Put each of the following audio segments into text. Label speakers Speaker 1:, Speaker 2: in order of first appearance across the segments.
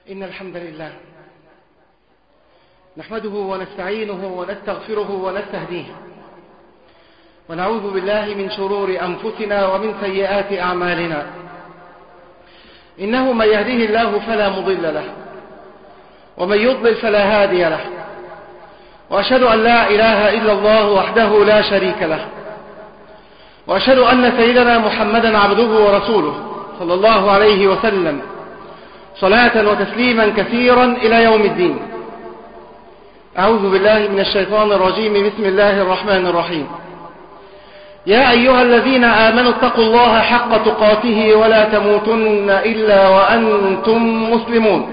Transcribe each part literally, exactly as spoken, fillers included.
Speaker 1: إن الحمد لله نحمده ونستعينه ونستغفره ونستهديه ونعوذ بالله من شرور أنفسنا ومن سيئات أعمالنا. إنه من يهده الله فلا مضل له ومن يضلل فلا هادي له، وأشهد أن لا إله إلا الله وحده لا شريك له، وأشهد أن سيدنا محمدا عبده ورسوله صلى الله عليه وسلم صلاة وتسليما كثيرا إلى يوم الدين. أعوذ بالله من الشيطان الرجيم. بسم الله الرحمن الرحيم. يا أيها الذين آمنوا اتقوا الله حق تقاته ولا تموتن إلا وأنتم مسلمون.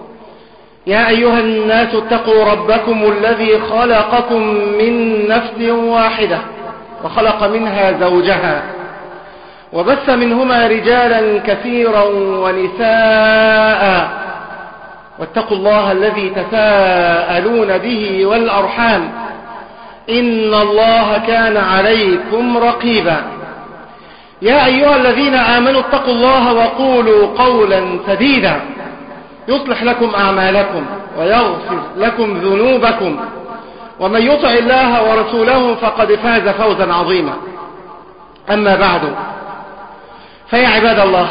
Speaker 1: يا أيها الناس اتقوا ربكم الذي خلقكم من نفس واحدة وخلق منها زوجها وبث منهما رجالا كثيرا ونساء، واتقوا الله الذي تساءلون به والأرحام إن الله كان عليكم رقيبا. يا أيها الذين آمنوا اتقوا الله وقولوا قولا سديدا يصلح لكم أعمالكم ويغفر لكم ذنوبكم، ومن يطع الله ورسوله فقد فاز فوزا عظيما. أما بعد، فيا عباد الله،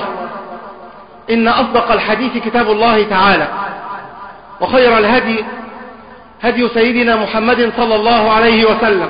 Speaker 1: إن أصدق الحديث كتاب الله تعالى، وخير الهدي هدي سيدنا محمد صلى الله عليه وسلم،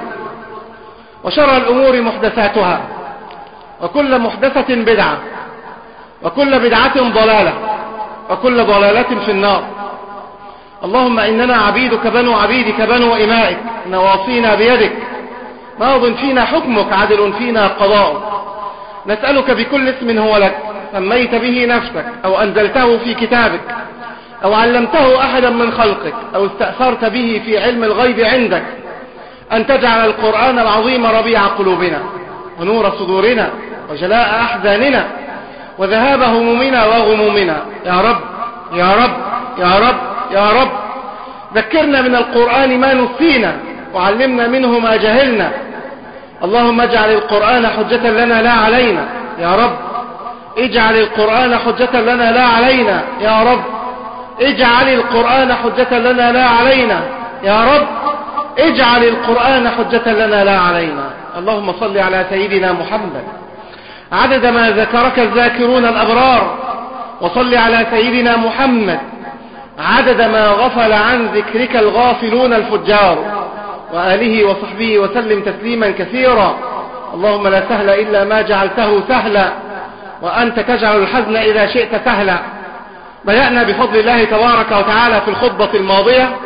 Speaker 1: وشر الأمور محدثاتها، وكل محدثة بدعة، وكل بدعة ضلالة، وكل ضلالة في النار. اللهم إننا عبيدك بنو عبيدك بنو إمائك، نواصينا بيدك، ماض فينا حكمك، عدل فينا قضاؤك. نسألك بكل اسم هو لك سميت به نفسك أو أنزلته في كتابك أو علمته أحدا من خلقك أو استأثرت به في علم الغيب عندك، أن تجعل القرآن العظيم ربيع قلوبنا ونور صدورنا وجلاء أحزاننا وذهاب همومنا وغمومنا. يا رب يا رب يا رب يا رب، ذكرنا من القرآن ما نسينا وعلمنا منه ما جهلنا. اللهم اجعل القرآن حجة لنا لا علينا. يا رب اجعل القرآن حجة لنا لا علينا. يا رب اجعل القرآن حجة لنا لا علينا. يا رب اجعل القرآن حجة لنا لا علينا. اللهم صل على سيدنا محمد عدد ما ذكرك الذاكرون الأبرار، وصل على سيدنا محمد عدد ما غفل عن ذكرك الغافلون الفجار، وآله وصحبه وسلم تسليما كثيرا. اللهم لا سهل إلا ما جعلته سهلا، وأنت تجعل الحزن إذا شئت سهلا. بدأنا بفضل الله تبارك وتعالى في الخطبة الماضية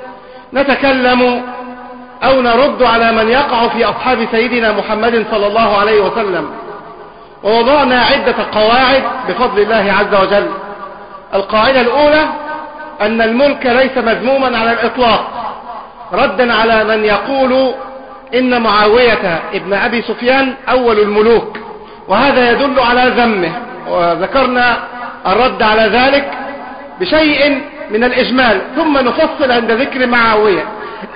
Speaker 1: نتكلم أو نرد على من يقع في أصحاب سيدنا محمد صلى الله عليه وسلم، ووضعنا عدة قواعد بفضل الله عز وجل. القاعدة الأولى أن الملك ليس مذموما على الإطلاق، ردا على من يقول إن معاوية ابن أبي سفيان أول الملوك، وهذا يدل على ذمه، وذكرنا الرد على ذلك بشيء من الإجمال، ثم نفصل عند ذكر معاوية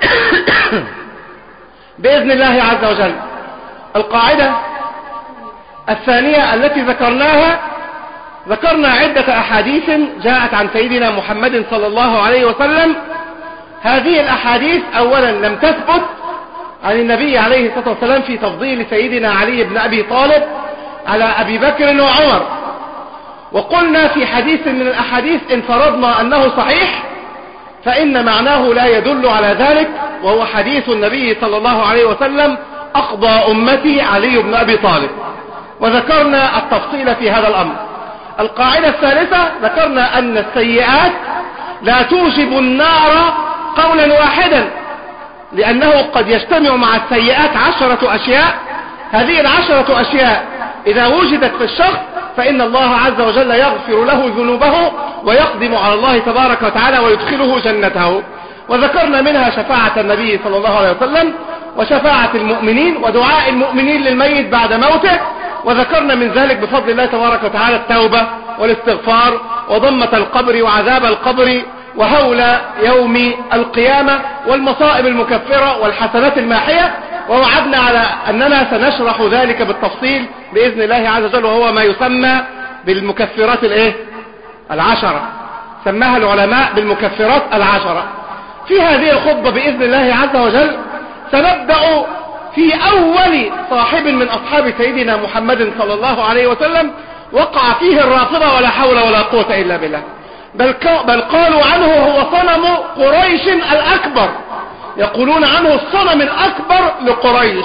Speaker 1: بإذن الله عز وجل. القاعدة الثانية التي ذكرناها، ذكرنا عدة أحاديث جاءت عن سيدنا محمد صلى الله عليه وسلم. هذه الأحاديث أولا لم تثبت عن النبي عليه الصلاة والسلام في تفضيل سيدنا علي بن أبي طالب على أبي بكر وعمر، وقلنا في حديث من الأحاديث إن فرضنا أنه صحيح فإن معناه لا يدل على ذلك، وهو حديث النبي صلى الله عليه وسلم أقضى أمتي علي بن أبي طالب، وذكرنا التفصيل في هذا الأمر. القاعدة الثالثة ذكرنا أن السيئات لا توجب النار قولا واحدا، لأنه قد يجتمع مع السيئات عشرة أشياء. هذه العشرة أشياء إذا وجدت في الشخص فإن الله عز وجل يغفر له ذنوبه ويقدم على الله تبارك وتعالى ويدخله جنته. وذكرنا منها شفاعة النبي صلى الله عليه وسلم، وشفاعة المؤمنين، ودعاء المؤمنين للميت بعد موته. وذكرنا من ذلك بفضل الله تبارك وتعالى التوبة والاستغفار وضمة القبر وعذاب القبر وهول يوم القيامة والمصائب المكفرة والحسنات الماحية. ووعدنا على أننا سنشرح ذلك بالتفصيل بإذن الله عز وجل، وهو ما يسمى بالمكفرات الايه العشرة. سماها العلماء بالمكفرات العشرة. في هذه الخطبة بإذن الله عز وجل سنبدأ في أول صاحب من أصحاب سيدنا محمد صلى الله عليه وسلم وقع فيه الرافضة ولا حول ولا قوة إلا بالله، بل, بل قالوا عنه هو صنم قريش الأكبر، يقولون عنه الصنم الأكبر لقريش،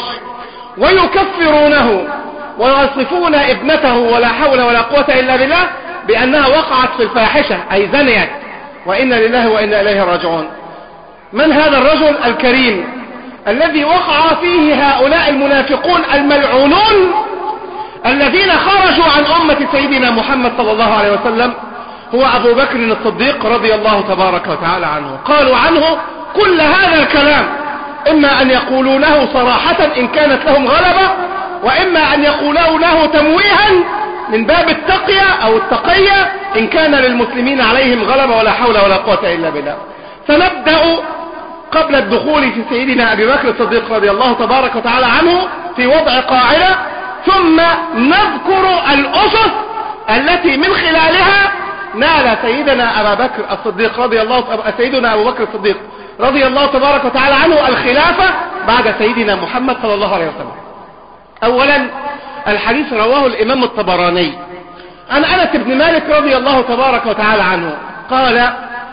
Speaker 1: ويكفرونه ويصفون ابنته ولا حول ولا قوة إلا بالله بأنها وقعت في الفاحشة أي زنيت، وإنا لله وإنا إليه راجعون. من هذا الرجل الكريم الذي وقع فيه هؤلاء المنافقون الملعونون الذين خرجوا عن أمة سيدنا محمد صلى الله عليه وسلم؟ هو أبو بكر الصديق رضي الله تبارك وتعالى عنه. قالوا عنه كل هذا الكلام، إما أن يقولونه صراحة إن كانت لهم غلبة، وإما أن يقولونه تمويها من باب التقية أو التقية إن كان للمسلمين عليهم غلبة ولا حول ولا قوة إلا بالله. سنبدأ قبل الدخول في سيدنا أبي بكر الصديق رضي الله تبارك وتعالى عنه في وضع قاعدة، ثم نذكر الأسس التي من خلالها نال سيدنا أبا بكر الصديق رضي الله سيدنا أبو بكر الصديق رضي الله تبارك وتعالى عنه الخلافة بعد سيدنا محمد صلى الله عليه وسلم. أولا الحديث رواه الإمام الطبراني عن أنس بن مالك رضي الله تبارك وتعالى عنه قال: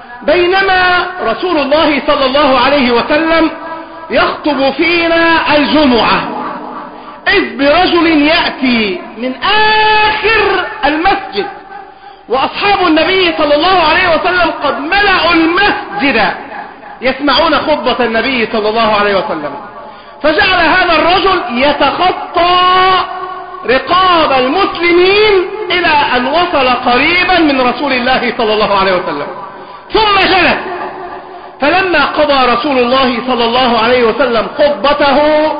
Speaker 1: بينما رسول الله صلى الله عليه وسلم يخطب فينا الجمعة إذ برجل يأتي من آخر المسجد، وأصحاب النبي صلى الله عليه وسلم قد ملأوا المسجد يسمعون خطبة النبي صلى الله عليه وسلم، فجعل هذا الرجل يتخطى رقاب المسلمين إلى أن وصل قريبا من رسول الله صلى الله عليه وسلم، ثم جلس. فلما قضى رسول الله صلى الله عليه وسلم خطبته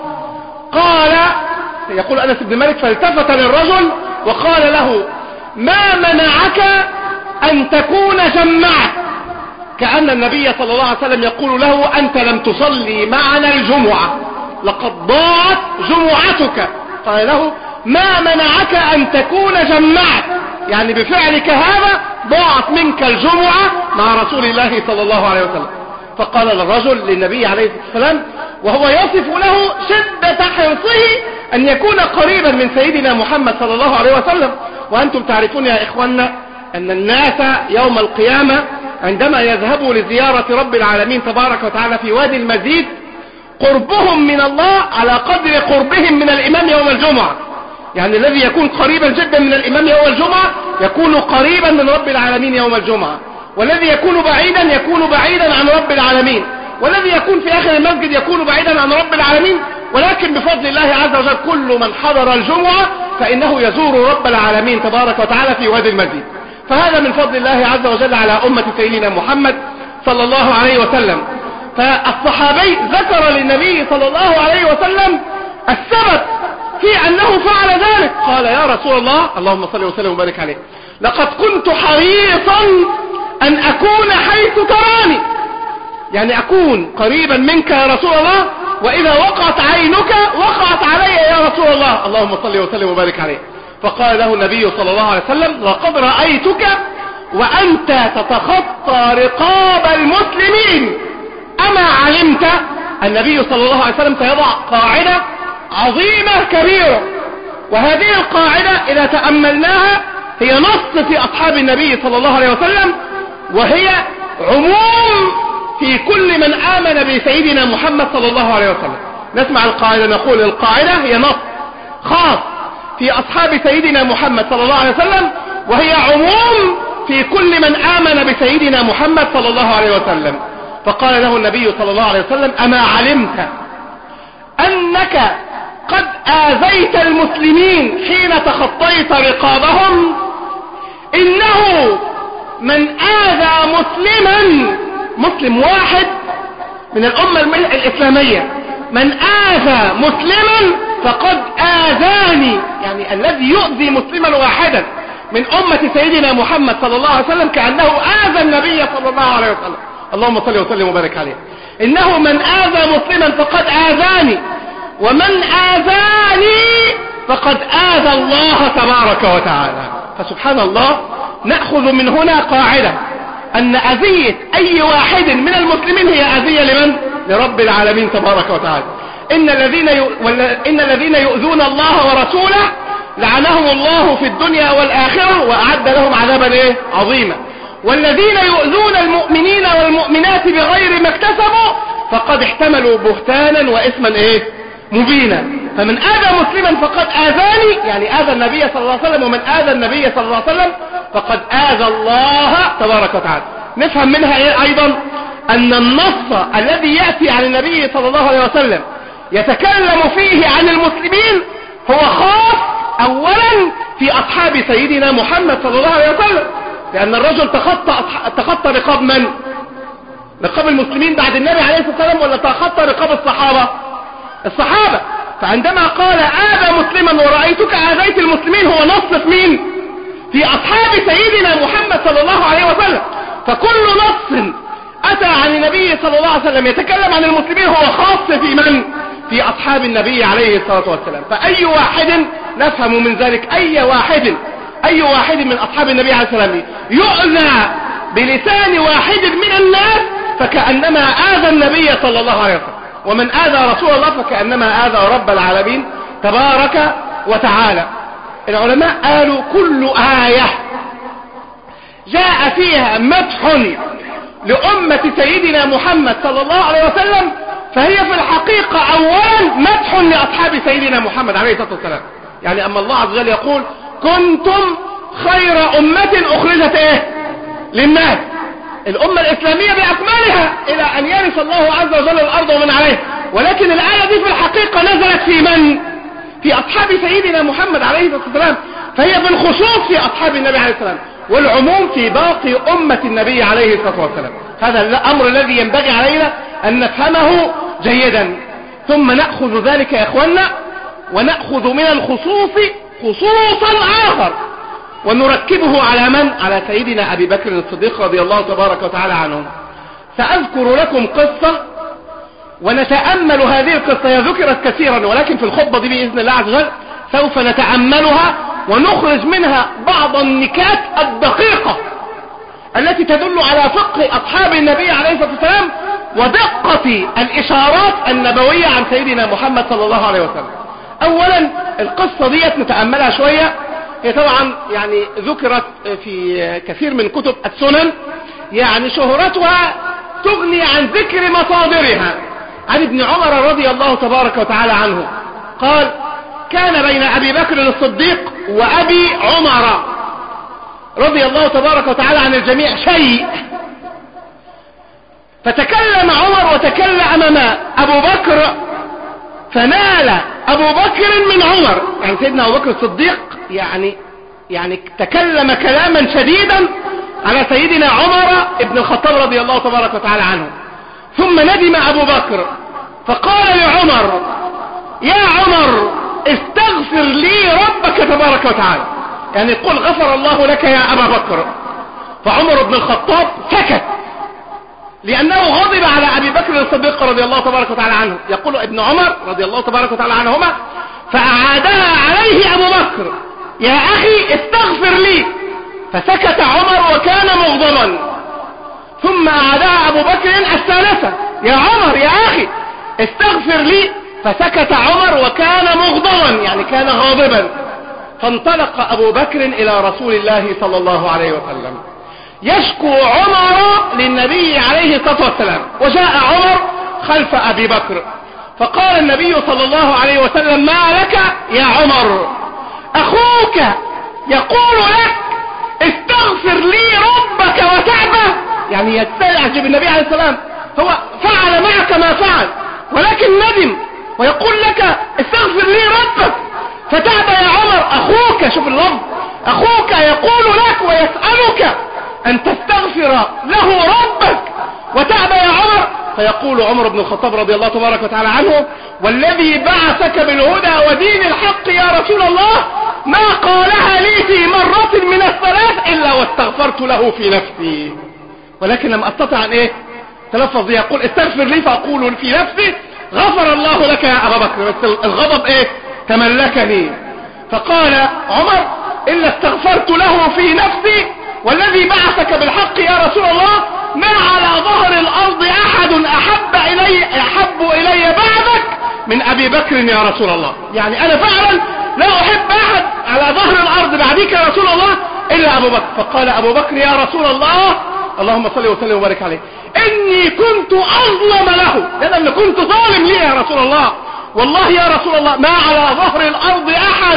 Speaker 1: قال، يقول أنس بن مالك: فالتفت للرجل وقال له: ما منعك أن تكون جمعت؟ كأن النبي صلى الله عليه وسلم يقول له: أنت لم تصلي معنا الجمعة، لقد ضاعت جمعتك. قال له: ما منعك أن تكون جمعت؟ يعني بفعلك هذا ضاعت منك الجمعة مع رسول الله صلى الله عليه وسلم. فقال الرجل للنبي عليه الصلاة والسلام وهو يصف له شدة حرصه أن يكون قريبا من سيدنا محمد صلى الله عليه وسلم. وأنتم تعرفون يا إخواننا أن الناس يوم القيامة عندما يذهبوا لزيارة رب العالمين تبارك وتعالى في وادي المزيد، قربهم من الله على قدر قربهم من الإمام يوم الجمعة. يعني الذي يكون قريبا جدا من الإمام يوم الجمعة يكون قريبا من رب العالمين يوم الجمعة، والذي يكون بعيدا يكون بعيدا عن رب العالمين، والذي يكون في آخر المسجد يكون بعيدا عن رب العالمين. ولكن بفضل الله عز وجل كل من حضر الجمعة فإنه يزور رب العالمين تبارك وتعالى في وادي المسجد. فهذا من فضل الله عز وجل على أمة سيدنا محمد صلى الله عليه وسلم. فالصحابي ذكر للنبي صلى الله عليه وسلم السبب في أنه فعل ذلك. قال: يا رسول الله، اللهم صل وسلم وبارك عليه، لقد كنت حريصا أن أكون حيث تراني، يعني أكون قريبا منك يا رسول الله، وإذا وقعت عينك وقعت علي يا رسول الله، اللهم صل وسلم وبارك عليه. فقال له النبي صلى الله عليه وسلم: لقد رأيتك وأنت تتخطى رقاب المسلمين، أما علمت؟ النبي صلى الله عليه وسلم سيضع قاعدة عظيمة كبيرة، وهذه القاعدة إذا تأملناها هي نص في أصحاب النبي صلى الله عليه وسلم، وهي عموم في كل من آمن بسيدنا محمد صلى الله عليه وسلم. نسمع القاعدة، نقول القاعدة هي نص خاص في أصحاب سيدنا محمد صلى الله عليه وسلم، وهي عموم في كل من آمن بسيدنا محمد صلى الله عليه وسلم. فقال له النبي صلى الله عليه وسلم: أما علمت أنك قد آذيت المسلمين حين تخطيت رقابهم؟ إنه من آذى مسلما، مسلم واحد من الأمة الإسلامية، من آذى مسلما فقد آذاني، يعني الذي يؤذي مسلما واحدا من أمة سيدنا محمد صلى الله عليه وسلم كأنه آذى النبي صلى الله عليه وسلم، اللهم صل وسلم وبارك عليه. إنه من آذى مسلما فقد آذاني، ومن آذاني فقد آذى الله تبارك وتعالى. فسبحان الله، نأخذ من هنا قاعدة، أن أذية أي واحد من المسلمين هي أذية لمن؟ لرب العالمين تبارك وتعالى. إن الذين ي... ولا... إن الذين يؤذون الله ورسوله لعنهم الله في الدنيا والآخرة وأعد لهم عذابا إيه؟ عظيما. والذين يؤذون المؤمنين والمؤمنات بغير ما اكتسبوا فقد احتملوا بهتانا وإثما إيه؟ مبينا. فمن آذى مسلما فقد آذاني، يعني آذى النبي صلى الله عليه وسلم، ومن آذى النبي صلى الله عليه وسلم فقد آذى الله تبارك وتعالى. نفهم منها إيه أيضا؟ أن النص الذي يأتي عن النبي صلى الله عليه وسلم يتكلم فيه عن المسلمين هو خاص أولا في أصحاب سيدنا محمد صلى الله عليه وسلم، لأن الرجل تخطى تخطى رقاب من؟ رقاب المسلمين بعد النبي عليه الصلاة والسلام، ولا تخطى رقاب الصحابة؟ الصحابة. فعندما قال آذى مسلما ورأيتك آذيت المسلمين هو نص في مين؟ في أصحاب سيدنا محمد صلى الله عليه وسلم. فكل نص أتى عن النبي صلى الله عليه وسلم يتكلم عن المسلمين هو خاص في من؟ في أصحاب النبي عليه الصلاة والسلام. فأي واحد نفهم من ذلك أي واحد أي واحد من أصحاب النبي عليه الصلاة والسلام يؤذى بلسان واحد من الناس فكأنما آذى النبي صلى الله عليه وسلم، ومن آذى رسول الله فكأنما آذى رب العالمين تبارك وتعالى. العلماء قالوا كل آية جاء فيها مدح لأمة سيدنا محمد صلى الله عليه وسلم فهي في الحقيقة أولا مدح لأصحاب سيدنا محمد عليه الصلاة والسلام. يعني أما الله عز وجل يقول كنتم خير أمة أخرجت إيه؟ للناس، الأمة الإسلامية بأكملها إلى أن يرث الله عز وجل الأرض ومن عليها. ولكن الآية دي في الحقيقة نزلت في من؟ في أصحاب سيدنا محمد عليه الصلاة والسلام، فهي بالخصوص في أصحاب النبي عليه الصلاة والسلام، والعموم في باقي أمة النبي عليه الصلاة والسلام. هذا الأمر الذي ينبغي علينا أن نفهمه جيدا. ثم نأخذ ذلك يا إخوانا ونأخذ من الخصوص خصوصا آخر ونركبه على من؟ على سيدنا أبي بكر الصديق رضي الله تبارك وتعالى عنه. سأذكر لكم قصة ونتأمل هذه القصة، هي ذكرت كثيرا ولكن في الخطبة دي بإذن الله عز وجل سوف نتأملها ونخرج منها بعض النكات الدقيقة التي تدل على فقه أصحاب النبي عليه الصلاة والسلام ودقة الإشارات النبوية عن سيدنا محمد صلى الله عليه وسلم. أولا القصة دي نتأملها شوية، هي طبعا يعني ذكرت في كثير من كتب السنن، يعني شهرتها تغني عن ذكر مصادرها. عن ابن عمر رضي الله تبارك وتعالى عنه قال كان بين أبي بكر الصديق وأبي عمر رضي الله تبارك وتعالى عن الجميع شيء، فتكلم عمر وتكلم أبو بكر فنال أبو بكر من عمر، يعني سيدنا أبو بكر الصديق يعني يعني تكلم كلاما شديدا على سيدنا عمر ابن الخطاب رضي الله تبارك وتعالى عنه. ثم ندم أبو بكر فقال لعمر يا عمر استغفر لي ربك تبارك وتعالى، يعني قل غفر الله لك يا أبا بكر. فعمر بن الخطاب سكت لأنه غضب على أبي بكر الصديق رضي الله تبارك وتعالى عنه. يقول ابن عمر رضي الله تبارك وتعالى عنهما فأعادها عليه أبو بكر يا أخي استغفر لي، فسكت عمر وكان مغضبا. ثم أعادها أبو بكر الثالثة يا عمر يا أخي استغفر لي، فسكت عمر وكان مغضبا يعني كان غاضبا. فانطلق أبو بكر إلى رسول الله صلى الله عليه وسلم يشكو عمر للنبي عليه الصلاة والسلام، وجاء عمر خلف أبي بكر فقال النبي صلى الله عليه وسلم ما لك يا عمر؟ أخوك يقول لك استغفر لي ربك وتعبه، يعني يستعجب النبي عليه السلام، هو فعل معك ما فعل ولكن ندم ويقول لك استغفر لي ربك فتعب يا عمر. أخوك، شوف اللفظ، أخوك يقول لك ويسألك أن تستغفر له ربك وتعب يا عمر. فيقول عمر بن الخطاب رضي الله تبارك وتعالى عنه والذي بعثك بالهدى ودين الحق يا رسول الله ما قالها لي في مرة من الثلاث إلا واستغفرت له في نفسي، ولكن لم أستطع أن إيه تلفظ يقول استغفر لي فأقول في نفسي غفر الله لك يا أبا بكر، بس الغضب إيه تملكني. فقال عمر إلا استغفرت له في نفسي والذي بعثك بالحق يا رسول الله من ابي بكر يا رسول الله. يعني انا فعلا لا احب احد على ظهر الارض بعدك يا رسول الله الا ابو بكر. فقال ابو بكر يا رسول الله اللهم صل وسلم وبارك عليه اني كنت اظلم له، لان كنت ظالم لي يا رسول الله، والله يا رسول الله ما على ظهر الارض احد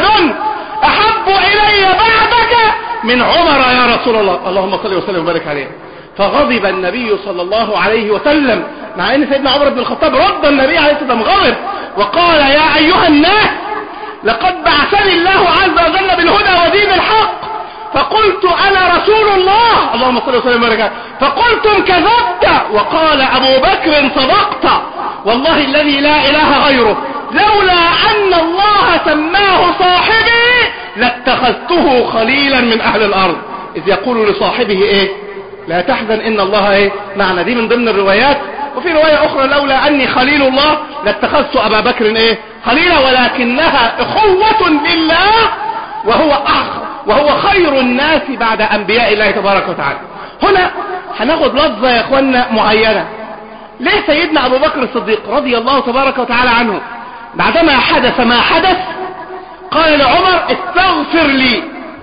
Speaker 1: احب الي بعدك من عمر يا رسول الله، اللهم صل وسلم وبارك عليه. فغضب النبي صلى الله عليه وسلم، مع ان سيدنا عمر بن الخطاب رد النبي عليه الصلاه والسلام غضب وقال يا ايها الناس لقد بعثني الله عز وجل بالهدى ودين الحق فقلت انا رسول الله، اللهم صل وسلم وبارك عليه، فقلتم كذبت. وقال ابو بكر صدقت والله الذي لا اله غيره، لولا ان الله سماه صاحبي لاتخذته خليلا من اهل الارض، اذ يقول لصاحبه ايه لا تحزن ان الله ايه معنا. دي من ضمن الروايات. وفي رواية اخرى لولا اني خليل الله لاتخذت ابا بكر ايه خليلا، ولكنها اخوة لله وهو اخ وهو خير الناس بعد انبياء الله تبارك وتعالى. هنا هناخد لفظة يا اخوانا معينة. ليه سيدنا ابو بكر الصديق رضي الله تبارك وتعالى عنه بعدما حدث ما حدث قال لعمر استغفر لي؟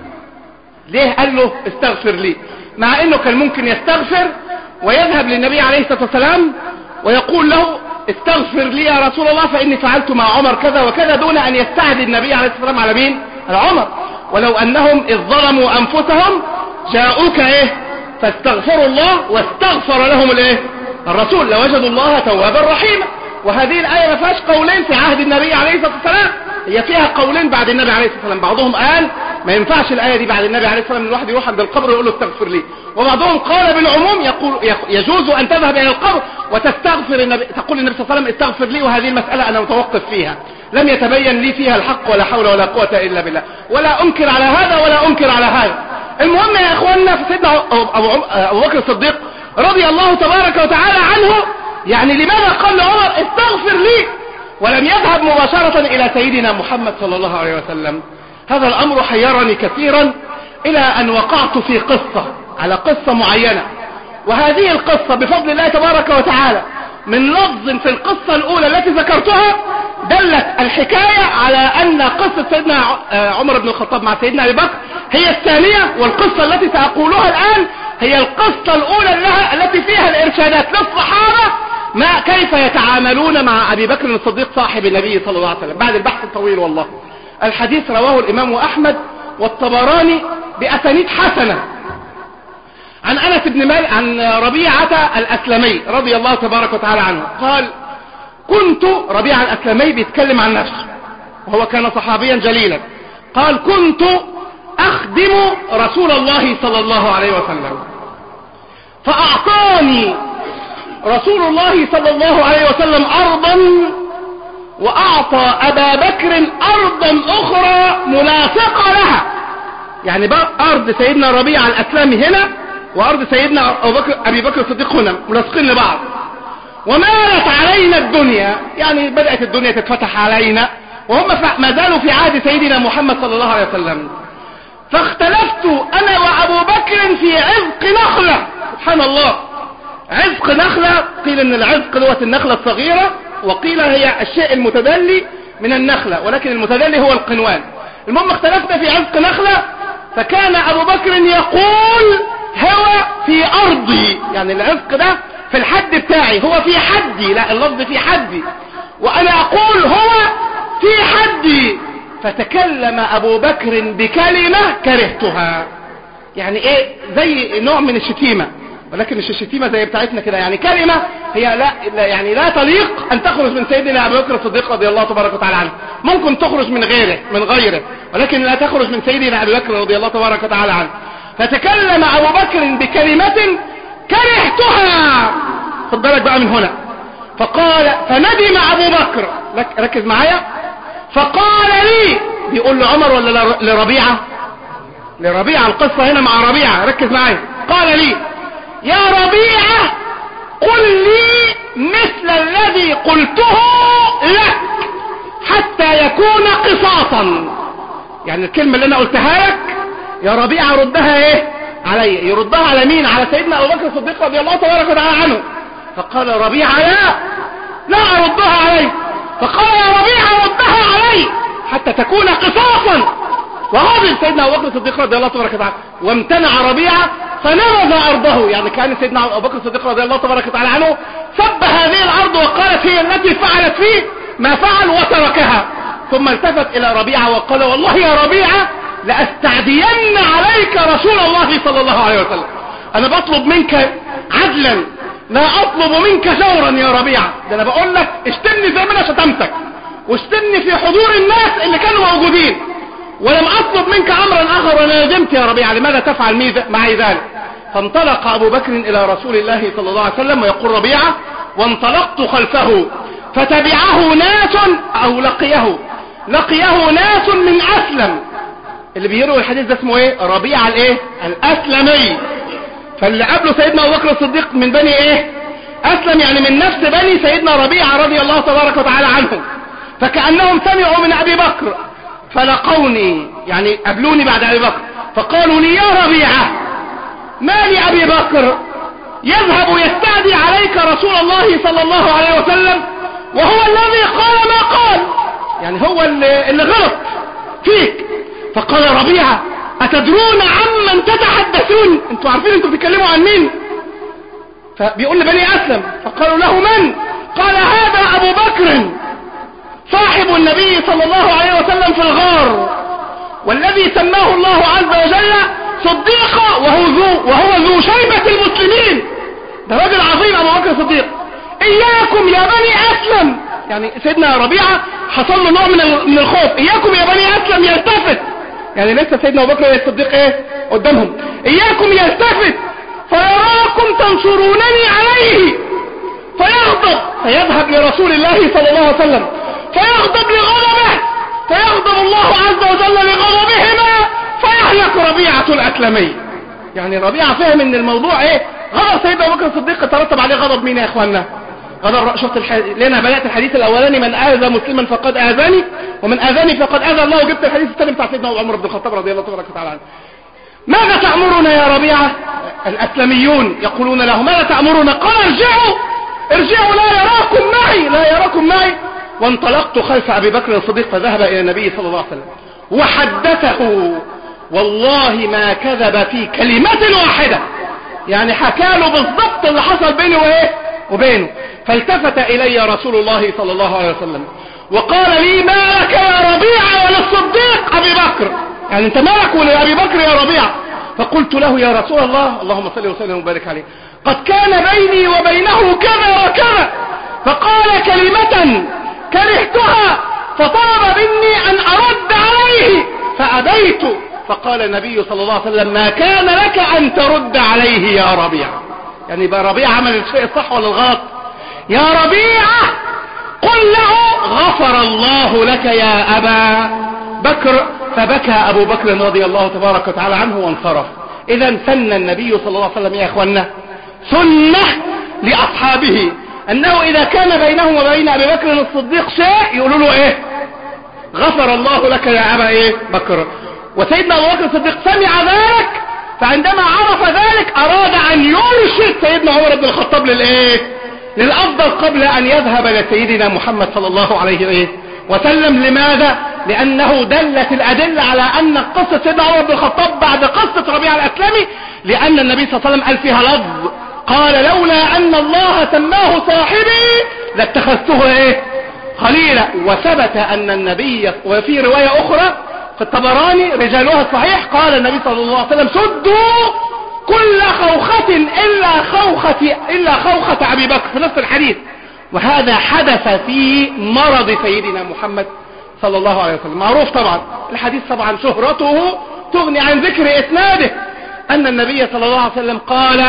Speaker 1: ليه قال له استغفر لي مع انه كان ممكن يستغفر ويذهب للنبي عليه الصلاة والسلام ويقول له استغفر لي يا رسول الله فاني فعلت مع عمر كذا وكذا، دون ان يستعدي النبي عليه الصلاة والسلام على مين؟ على عمر. ولو انهم اذ ظلموا انفسهم جاءوك ايه فاستغفروا الله واستغفر لهم الايه الرسول لوجدوا الله توابا رحيما. وهذه الآية ما فيهاش قولين في عهد النبي عليه الصلاة والسلام، هي فيها قولين بعد النبي عليه الصلاة والسلام. بعضهم قال ما ينفعش الآية دي بعد النبي عليه الصلاة والسلام، الواحد يروح عند القبر ويقول له استغفر لي. وبعضهم قال بالعموم يقول يجوز أن تذهب إلى القبر وتستغفر النبي، تقول النبي صلى الله عليه وسلم استغفر لي، وهذه المسألة أنا متوقف فيها، لم يتبين لي فيها الحق ولا حول ولا قوة إلا بالله، ولا أنكر على هذا ولا أنكر على هذا. المهم يا إخواننا في سيدنا أبو بكر الصديق رضي الله تبارك وتعالى عنه، يعني لماذا قال لعمر استغفر لي ولم يذهب مباشرة إلى سيدنا محمد صلى الله عليه وسلم؟ هذا الأمر حيرني كثيرا إلى أن وقعت في قصة على قصة معينة. وهذه القصة بفضل الله تبارك وتعالى من لفظ في القصة الأولى التي ذكرتها دلت الحكاية على أن قصة سيدنا عمر بن الخطاب مع سيدنا أبي بكر هي الثانية، والقصة التي سأقولها الآن هي القصة الأولى التي فيها الإرشادات للصحابة ما كيف يتعاملون مع أبي بكر الصديق صاحب النبي صلى الله عليه وسلم بعد البحث الطويل. والله الحديث رواه الإمام أحمد والطبراني بأسانيد حسنة عن أنس بن مالك عن ربيعة الأسلمي رضي الله تبارك وتعالى عنه قال كنت، ربيعة الأسلمي بيتكلم عن نفسه وهو كان صحابيا جليلا، قال كنت أخدم رسول الله صلى الله عليه وسلم فأعطاني رسول الله صلى الله عليه وسلم أرضا وأعطى أبا بكر أرضا أخرى ملاصقة لها. يعني بقى أرض سيدنا ربيعة الأسلمي هنا وأرض سيدنا أبو بكر أبي بكر الصديق هنا ملاصقين لبعض. ومالت علينا الدنيا، يعني بدأت الدنيا تتفتح علينا وهم ما زالوا في عهد سيدنا محمد صلى الله عليه وسلم. فاختلفت أنا وأبو بكر في عزق نخلة. سبحان الله، عزق نخلة، قيل ان العزق دوت النخلة الصغيرة، وقيل هي الشيء المتدلي من النخلة، ولكن المتدلي هو القنوان. المهم اختلفنا في عزق نخلة، فكان ابو بكر يقول هو في ارضي، يعني العزق ده في الحد بتاعي، هو في حدي، لا اللفظ في حدي، وانا اقول هو في حدي. فتكلم ابو بكر بكلمة كرهتها، يعني ايه زي نوع من الشتيمة، ولكن مش الشتيمة زي بتاعتنا كده، يعني كلمة هي لا, لا يعني لا تليق ان تخرج من سيدنا ابي بكر الصديق رضي الله تبارك وتعالى عنه. ممكن تخرج من غيره من غيره ولكن لا تخرج من سيدنا ابي بكر رضي الله تبارك وتعالى عنه. فتكلم ابو بكر بكلمة كرهتها، خد بالك بقى من هنا. فقال فندم ابو بكر، ركز معايا، فقال لي، بيقول لعمر ولا لربيعة؟ لربيعة، القصة هنا مع ربيعة، ركز معايا. قال لي يا ربيعة قل لي مثل الذي قلته لك حتى يكون قصاصا، يعني الكلمة اللي انا قلتها لك يا ربيعة ردها ايه علي، يردها على مين؟ على سيدنا ابو بكر الصديق رضي الله تبارك وتعالى عنه. فقال ربيعة لا لا اردها علي، فقال يا ربيعة ردها علي حتى تكون قصاصا. وغضب سيدنا ابو بكر الصديق رضي الله تبارك وتعالى وامتنع ربيعة فنبذ ارضه. يعني كان سيدنا ابو بكر الصديق رضي الله تبارك وتعالى عنه سب هذه الارض وقالت هي التي فعلت فيه ما فعل وتركها. ثم التفت الى ربيعة وقال والله يا ربيعة لاستعدين عليك رسول الله صلى الله عليه وسلم. انا بطلب منك عدلا لا اطلب منك جورا يا ربيعة. ده انا بقول لك اشتمني زي ما انا شتمتك واشتمني في حضور الناس اللي كانوا موجودين ولم اطلب منك امرا اخر وانا ندمت يا ربيعة لماذا تفعل معي ذلك. فانطلق ابو بكر الى رسول الله صلى الله عليه وسلم ويقول ربيعة وانطلقت خلفه فتبعه ناس او لقيه لقيه ناس من اسلم. اللي بيروي الحديث ده اسمه ايه؟ ربيعة الايه؟ الاسلمي. فاللي قبله سيدنا ابو بكر الصديق من بني ايه؟ اسلم، يعني من نفس بني سيدنا ربيعة رضي الله تبارك وتعالى عنهم. فكأنهم سمعوا من ابي بكر فلقوني، يعني قابلوني بعد ابي بكر فقالوا لي يا ربيعة ما لي ابي بكر يذهب يستعدي عليك رسول الله صلى الله عليه وسلم وهو الذي قال ما قال، يعني هو اللي, اللي غلط فيك. فقال ربيعة اتدرون عمن تتحدثون؟ انتوا عارفين انتوا بتتكلموا عن مين؟ فبيقول لبني اسلم فقالوا له من؟ قال هذا ابو بكر صاحب النبي صلى الله عليه وسلم في الغار والذي سماه الله عز وجل صديقا وهو ذو, وهو ذو شيبة المسلمين. ده راجل عظيم ابو بكر الصديق. اياكم يا بني اسلم، يعني سيدنا ربيعة حصل له نوع من الخوف. اياكم يا بني اسلم يلتفت، يعني لسه سيدنا ابو بكر الصديق ايه قدامهم. اياكم يلتفت فيراكم تنصرونني عليه فيغضب فيذهب لرسول الله صلى الله عليه وسلم فيغضب لغضبه فيغضب الله عز وجل لغضبهما فيهلك ربيعة الأسلمي. يعني ربيعة فهم ان الموضوع ايه؟ غضب سيدنا ابو بكر الصديق ترتب عليه غضب مين يا اخواننا؟ غضب. شفت الحديث لنا بدأت الحديث الاولاني من آذى مسلما فقد آذاني ومن آذاني فقد آذى الله، وجبت الحديث الثاني بتاع سيدنا عمر بن الخطاب رضي الله تبارك وتعالى عنه. ماذا تأمرنا يا ربيعة؟ الأسلميون يقولون له ماذا تأمرنا؟ قال ارجعوا ارجعوا لا يراكم معي لا يراكم معي. وانطلقت خلف ابي بكر الصديق فذهب الى النبي صلى الله عليه وسلم وحدثه والله ما كذب في كلمة واحدة، يعني حكى له بالضبط اللي حصل بينه وايه وبينه. فالتفت الي رسول الله صلى الله عليه وسلم وقال لي ما لك يا ربيعة وللصديق ابي بكر، يعني انت مالك ولابي بكر يا ربيعة؟ فقلت له يا رسول الله اللهم صل وسلم وبارك عليه قد كان بيني وبينه كذا وكذا، فقال كلمة كرهتها فطلب مني ان ارد عليه فابيت. فقال النبي صلى الله عليه وسلم ما كان لك ان ترد عليه يا ربيعة. يعني بقى ربيعة عمل الشيء الصح ولا الغلط؟ يا ربيعة قل له غفر الله لك يا ابا بكر. فبكى ابو بكر رضي الله تبارك وتعالى عنه وانصرف. اذا سن النبي صلى الله عليه وسلم يا اخوانا سنة لاصحابه انه اذا كان بينه وبين ابي بكر الصديق شيء يقولوا له ايه؟ غفر الله لك يا ابا ايه بكر. وسيدنا ابو بكر الصديق سمع ذلك فعندما عرف ذلك اراد ان يرشد سيدنا عمر بن الخطاب للايه؟ للافضل قبل ان يذهب لسيدنا محمد صلى الله عليه وسلم. لماذا؟ لانه دلت الادلة على ان قصة سيدنا عمر بن الخطاب بعد قصة ربيعة الاسلمي، لان النبي صلى الله عليه وسلم قال فيها لفظ قال لولا ان الله سماه صاحبي لاتخذته ايه خليلا. وثبت ان النبي وفي رواية اخرى في الطبراني رجالها صحيح قال النبي صلى الله عليه وسلم سدوا كل خوخة الا خوخة الا خوخة ابي بكر في نفس الحديث. وهذا حدث في مرض سيدنا محمد صلى الله عليه وسلم. معروف طبعا الحديث طبعا شهرته تغني عن ذكر اسناده ان النبي صلى الله عليه وسلم قال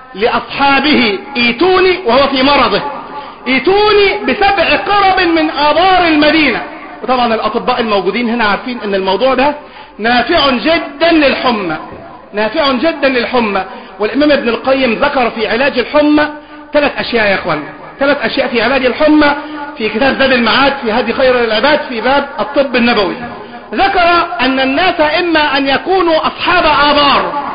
Speaker 1: لأصحابه ايتوني وهو في مرضه ايتوني بسبع قرب من آبار المدينة. وطبعا الأطباء الموجودين هنا عارفين ان الموضوع ده نافع جدا للحمى نافع جدا للحمى. والإمام ابن القيم ذكر في علاج الحمى ثلاث أشياء يا اخوان ثلاث أشياء في علاج الحمى في كتاب زاد المعاد في هدي خير العباد في باب الطب النبوي. ذكر أن الناس إما أن يكونوا أصحاب آبار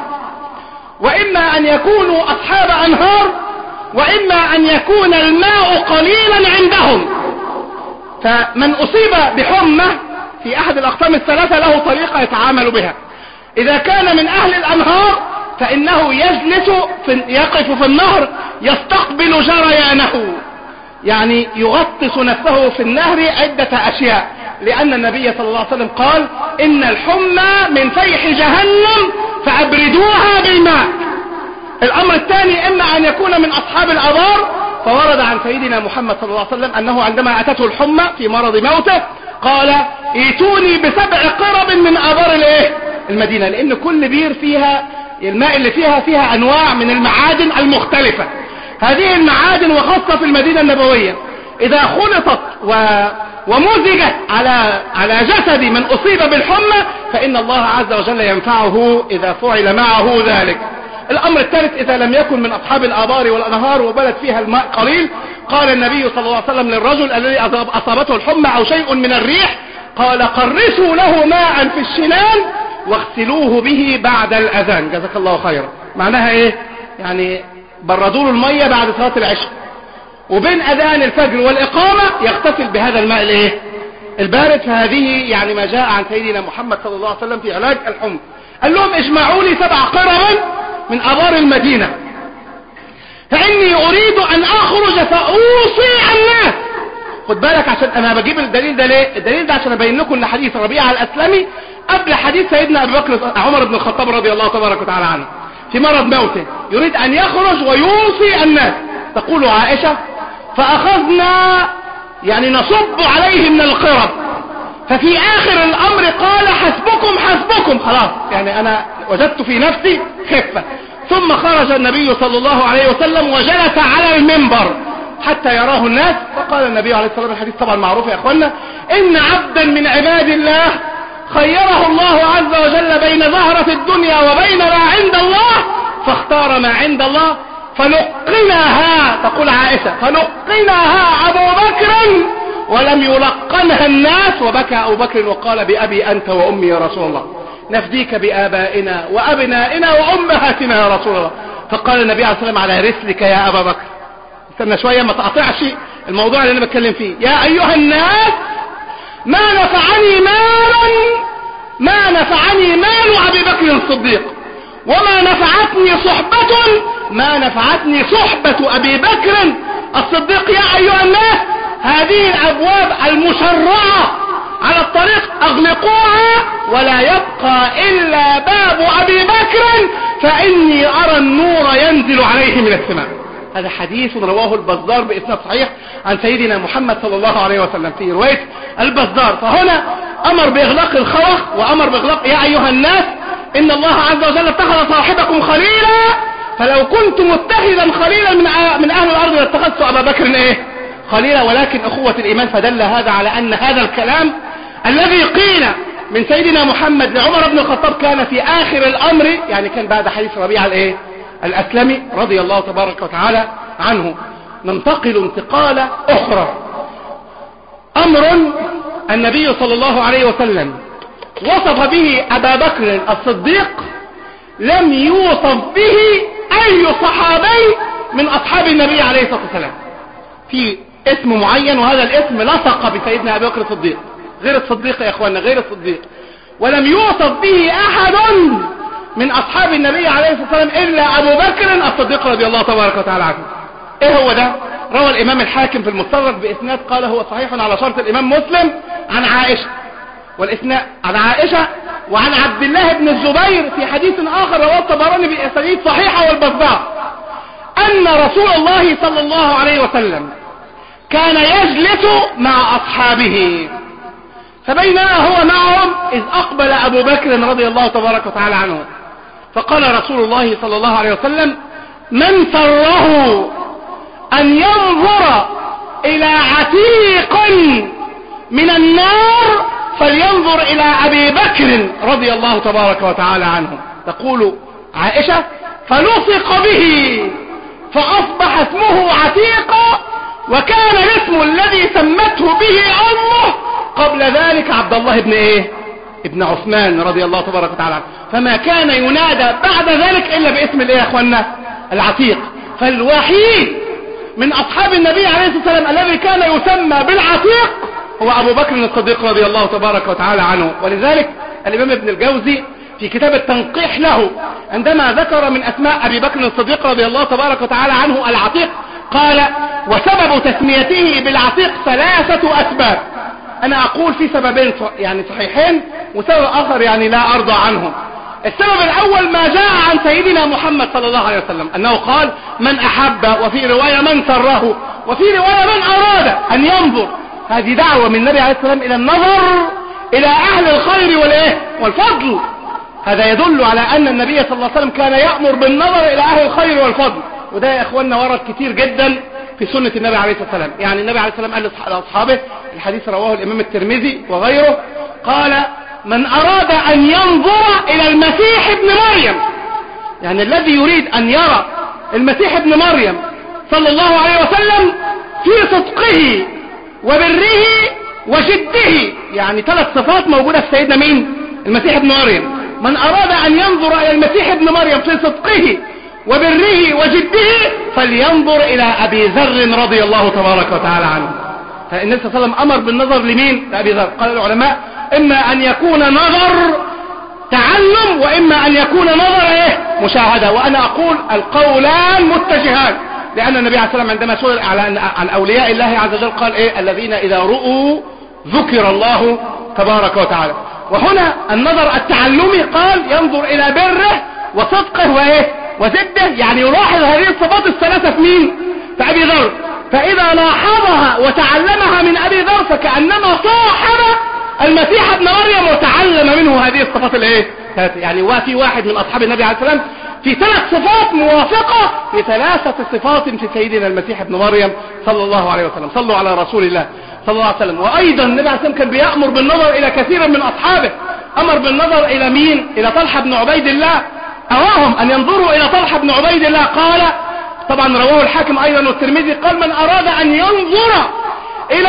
Speaker 1: وإما أن يكونوا أصحاب أنهار وإما أن يكون الماء قليلا عندهم. فمن أصيب بحمى في أحد الأقسام الثلاثة له طريقة يتعامل بها. إذا كان من أهل الأنهار فإنه يجلس في يقف في النهر يستقبل جريانه، يعني يغطس نفسه في النهر عدة أشياء، لأن النبي صلى الله عليه وسلم قال إن الحمى من فيح جهنم فأبردوها بالماء. الأمر الثاني إما أن يكون من أصحاب الآبار، فورد عن سيدنا محمد صلى الله عليه وسلم أنه عندما أتته الحمى في مرض موته قال ائتوني بسبع قرب من آبار الايه المدينة، لأن كل بير فيها الماء اللي فيها فيها أنواع من المعادن المختلفة. هذه المعادن وخاصة في المدينة النبوية إذا خلطت و... ومزجت على على جسد من أصيب بالحمى فإن الله عز وجل ينفعه إذا فعل معه ذلك. الأمر الثالث إذا لم يكن من أصحاب الآبار والأنهار وبلد فيها الماء قليل، قال النبي صلى الله عليه وسلم للرجل الذي أصابته الحمى أو شيء من الريح قال قرسوا له ماء في الشنان واغسلوه به بعد الأذان. جزاك الله خيرا. معناها إيه؟ يعني بردوا له المية بعد صلاة العشاء وبين أذان الفجر والإقامة يغتسل بهذا الماء الإيه البارد. فهذه يعني ما جاء عن سيدنا محمد صلى الله عليه وسلم في علاج الحمى. قال لهم اجمعوا لي سبع قربا من آبار المدينة فإني أريد أن أخرج فأوصي الناس. خد بالك عشان أنا بجيب الدليل ده ليه؟ الدليل ده عشان أبين لكم أن حديث ربيعة الأسلمي قبل حديث سيدنا أبي بكر عمر بن الخطاب رضي الله تبارك وتعالى عنه في مرض موته يريد أن يخرج ويوصي الناس. تقول عائشة فأخذنا يعني نصب عليه من القرب، ففي آخر الأمر قال حسبكم حسبكم، خلاص يعني أنا وجدت في نفسي خفة. ثم خرج النبي صلى الله عليه وسلم وجلس على المنبر حتى يراه الناس، فقال النبي عليه الصلاة والسلام الحديث طبعا معروف يا أخوانا إن عبدا من عباد الله خيره الله عز وجل بين زهرة الدنيا وبين ما عند الله فاختار ما عند الله فلقناها. تقول عائشة فلقناها أبو بكر ولم يلقنها الناس، وبكى أبو بكر وقال بأبي أنت وأمي يا رسول الله نفديك بآبائنا وأبنائنا وأمهاتنا يا رسول الله. فقال النبي عليه الصلاة والسلام على رسلك يا أبا بكر، استنى شوية ما تقطعش الموضوع اللي أنا بتكلم فيه. يا أيها الناس ما نفعني مال ما نفعني مال أبي بكر الصديق وما نفعتني صحبة ما نفعتني صحبة أبي بكر الصديق. يا أيها الناس هذه الأبواب المشرعة على الطريق أغلقوها ولا يبقى إلا باب أبي بكر فإني أرى النور ينزل عليه من السماء. هذا حديث رواه البزار بإسناد صحيح عن سيدنا محمد صلى الله عليه وسلم في رواية البزار. فهنا أمر بإغلاق الخوخ وأمر بإغلاق يا أيها الناس إن الله عز وجل اتخذ صاحبكم خليلا فلو كنت متخذا خليلا من من أهل الأرض لاتخذت أبا بكر إيه خليلا. ولكن أخوة الإيمان فدل هذا على أن هذا الكلام الذي قيل من سيدنا محمد لعمر بن الخطاب كان في آخر الأمر، يعني كان بعد حديث ربيعة الإيه الأسلمي رضي الله تبارك وتعالى عنه. ننتقل انتقالة أخرى. أمر النبي صلى الله عليه وسلم وصف به أبا بكر الصديق لم يوصف به أي صحابي من أصحاب النبي عليه الصلاة والسلام. في اسم معين وهذا الاسم لصق بسيدنا أبي بكر الصديق غير الصديق يا إخواننا غير الصديق، ولم يوصف به أحد من أصحاب النبي عليه الصلاة والسلام إلا أبو بكر الصديق رضي الله تبارك وتعالى عنه. إيه هو ده؟ روى الإمام الحاكم في المستدرك بإسناد قال هو صحيح على شرط الإمام مسلم عن عائشة، والإسناد عن عائشة وعن عبد الله بن الزبير في حديث آخر رواه الطبراني بأسانيد صحيحة والبزار أن رسول الله صلى الله عليه وسلم كان يجلس مع أصحابه فبينما هو معهم إذ أقبل أبو بكر رضي الله تبارك وتعالى عنه فقال رسول الله صلى الله عليه وسلم من سره أن ينظر إلى عتيق من النار فلينظر إلى أبي بكر رضي الله تبارك وتعالى عنه. تقول عائشة فلصق به فأصبح اسمه عتيق وكان الاسم الذي سمته به أمه قبل ذلك عبد الله بن إيه ابن عثمان رضي الله تبارك وتعالى عنه. فما كان ينادى بعد ذلك إلا باسم الإيه يا أخوانا العتيق. فالوحيد من أصحاب النبي عليه الصلاة والسلام الذي كان يسمى بالعتيق هو أبو بكر الصديق رضي الله تبارك وتعالى عنه. ولذلك الإمام ابن الجوزي في كتاب التنقيح له عندما ذكر من أسماء أبي بكر الصديق رضي الله تبارك وتعالى عنه العتيق قال: وسبب تسميته بالعتيق ثلاثة أسباب. أنا أقول في سببين يعني صحيحين وسبب آخر يعني لا أرضى عنهم. السبب الأول ما جاء عن سيدنا محمد صلى الله عليه وسلم أنه قال: من أحب، وفي رواية من سره، وفي رواية من أراد أن ينظر. هذه دعوة من النبي عليه السلام إلى النظر إلى أهل الخير والإيه والفضل. هذا يدل على أن النبي صلى الله عليه وسلم كان يأمر بالنظر إلى أهل الخير والفضل. وده يا إخواننا ورد كتير جدا في سنة النبي عليه الصلاة والسلام. يعني النبي عليه الصلاة والسلام قال لأصحابه، الحديث رواه الإمام الترمذي وغيره، قال: من أراد أن ينظر إلى المسيح ابن مريم، يعني الذي يريد أن يرى المسيح ابن مريم صلى الله عليه وسلم في صدقه وبره وجده، يعني ثلاث صفات موجودة في سيدنا مين؟ المسيح ابن مريم. من أراد أن ينظر إلى المسيح ابن مريم في صدقه وبره وجده فلينظر إلى أبي ذر رضي الله تبارك وتعالى عنه. فالنبي صلى الله عليه وسلم أمر بالنظر لمين؟ لأبي ذر. قال العلماء: إما أن يكون نظر تعلم، وإما أن يكون نظر إيه؟ مشاهدة. وأنا أقول القولان متجهان، لأن النبي عليه الصلاة والسلام عندما سئل على عن أولياء الله عز وجل قال إيه؟ الذين إذا رؤوا ذكر الله تبارك وتعالى. وهنا النظر التعلمي قال ينظر إلى بره وصدقه وإيه؟ وزده، يعني يلاحظ هذه الصفات الثلاثة في مين؟ في أبي ذر. فإذا لاحظها وتعلمها من أبي ذر فكأنما صاحب المسيح ابن مريم وتعلم منه هذه الصفات الايه؟ يعني وفي واحد من أصحاب النبي عليه السلام في ثلاث صفات موافقة في ثلاثة صفات في سيدنا المسيح ابن مريم صلى الله عليه وسلم. صلوا على رسول الله صلى الله عليه وسلم. وأيضا النبي عليه السلام كان بيأمر بالنظر إلى كثير من أصحابه. أمر بالنظر إلى مين؟ إلى طلحة بن عبيد الله، أراهم أن ينظروا إلى طلحة بن عبيد الله. قال طبعا رواه الحاكم أيضا والترمذي، قال: من أراد أن ينظر إلى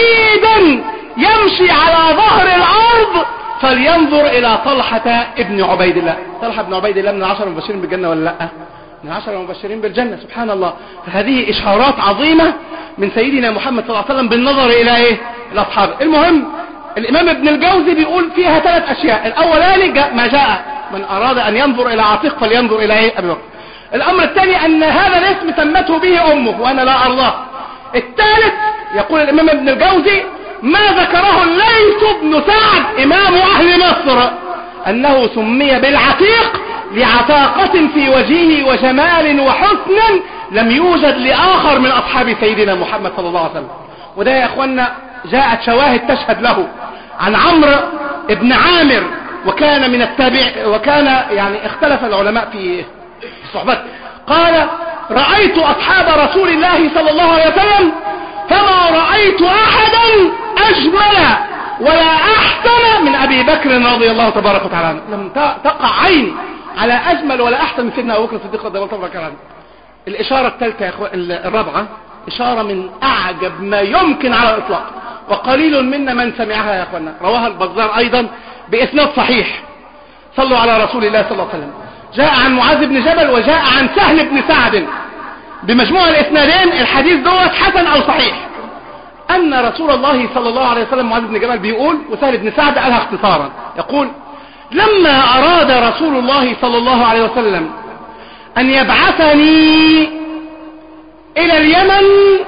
Speaker 1: شهيد يمشي على ظهر الأرض فلينظر إلى طلحة ابن عبيد الله. طلحة بن عبيد الله من العشر المبشرين بالجنة ولا لا؟ من العشر المبشرين بالجنة، سبحان الله. فهذه إشارات عظيمة من سيدنا محمد صلى الله عليه وسلم بالنظر إلى إيه؟ الأصحاب. المهم الإمام ابن الجوزي بيقول فيها ثلاث أشياء. الأولاني ما جاء: من أراد أن ينظر إلى عتيق فلينظر إلى إيه؟ أبي بكر. الأمر الثاني أن هذا الاسم سمته به أمه وأنا لا أرضاه. الثالث يقول الإمام ابن الجوزي: ما ذكره الليث بن سعد إمام أهل مصر أنه سمي بالعتيق لعتاقة في وجهه وجمال وحسن لم يوجد لآخر من أصحاب سيدنا محمد صلى الله عليه وسلم. وده يا أخوانا جاءت شواهد تشهد له عن عمرو ابن عامر، وكان من التابع، وكان يعني اختلف العلماء في الصحبات. قال: رأيت أصحاب رسول الله صلى الله عليه وسلم فما رأيت أحدا أجمل ولا أحسن من أبي بكر رضي الله تبارك وتعالى عنه. لم تقع عيني على أجمل ولا أحسن من سيدنا أبو بكر الصديق رضي الله تبارك وتعالى عنه. الإشارة الثالثة يا أخوان، الرابعة، إشارة من أعجب ما يمكن على الإطلاق، وقليل منا من سمعها يا أخوانا. رواها البزار أيضا بإسناد صحيح. صلوا على رسول الله صلى الله عليه وسلم. جاء عن معاذ بن جبل وجاء عن سهل بن سعد، بمجموع الإسنادين الحديث دوت حسن أو صحيح، أن رسول الله صلى الله عليه وسلم معاذ بن جبل بيقول، وسهل بن سعد قالها اختصارا، يقول: لما أراد رسول الله صلى الله عليه وسلم أن يبعثني إلى اليمن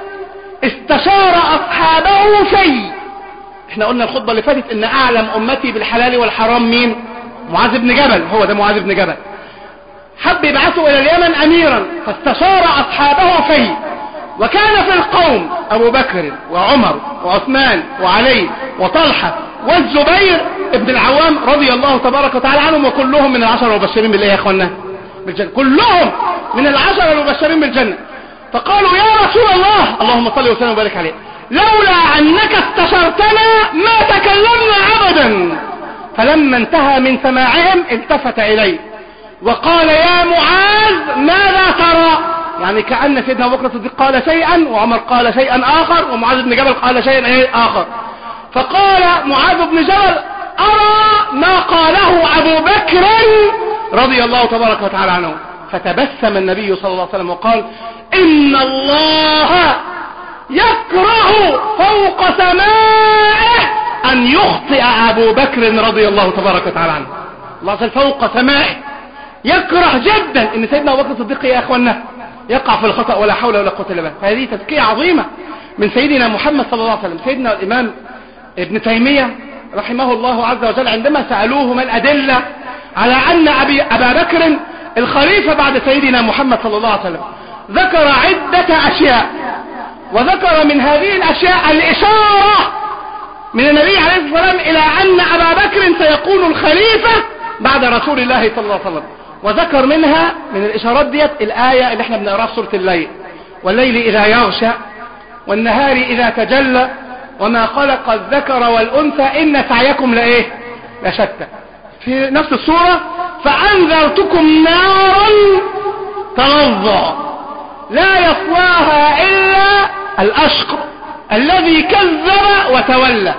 Speaker 1: استشار أصحابه في، احنا قلنا الخطبة اللي فاتت إن أعلم أمتي بالحلال والحرام مين؟ معاذ بن جبل. هو ده معاذ بن جبل. حب يبعثه إلى اليمن أميرا فاستشار أصحابه فيه، وكان في القوم أبو بكر وعمر وعثمان وعلي وطلحة والزبير ابن العوام رضي الله تبارك وتعالى عنهم، وكلهم من العشر المبشرين بالله يا أخوانا بالجنة، كلهم من العشر المبشرين بالجنة. فقالوا: يا رسول الله، اللهم صل وسلم وبارك عليه، لولا أنك استشرتنا ما تكلمنا أبدا. فلما انتهى من سماعهم التفت إليه وقال: يا معاذ ماذا ترى؟ يعني كأن سيدنا أبو بكر الصديق قال شيئا، وعمر قال شيئا آخر، ومعاذ بن جبل قال شيئا آخر. فقال معاذ بن جبل: أرى ما قاله أبو بكر رضي الله تبارك وتعالى عنه. فتبسم النبي صلى الله عليه وسلم وقال: إن الله يكره فوق سمائه أن يخطئ أبو بكر رضي الله تبارك وتعالى عنه. الله قال فوق سمائه، يكره جدا أن سيدنا أبو بكر الصديق يا أخوانا يقع في الخطأ ولا حول ولا قوة إلا بالله. هذه تزكية عظيمة من سيدنا محمد صلى الله عليه وسلم. سيدنا الإمام ابن تيمية رحمه الله عز وجل عندما سألوه ما الأدلة على أن أبي أبا بكر الخليفة بعد سيدنا محمد صلى الله عليه وسلم، ذكر عدة أشياء، وذكر من هذه الأشياء الإشارة من النبي عليه الصلاة والسلام إلى أن أبا بكر سيكون الخليفة بعد رسول الله صلى الله عليه وسلم. وذكر منها من الإشارات ديت الآية اللي احنا بنقراها في سورة الليل: والليل إذا يغشى والنهار إذا تجلى وما خلق الذكر والأنثى إن سعيكم لإيه لشتى. في نفس السورة: فأنذرتكم نارا تلظى لا يصلاها إلا الأشقى الذي كذب وتولى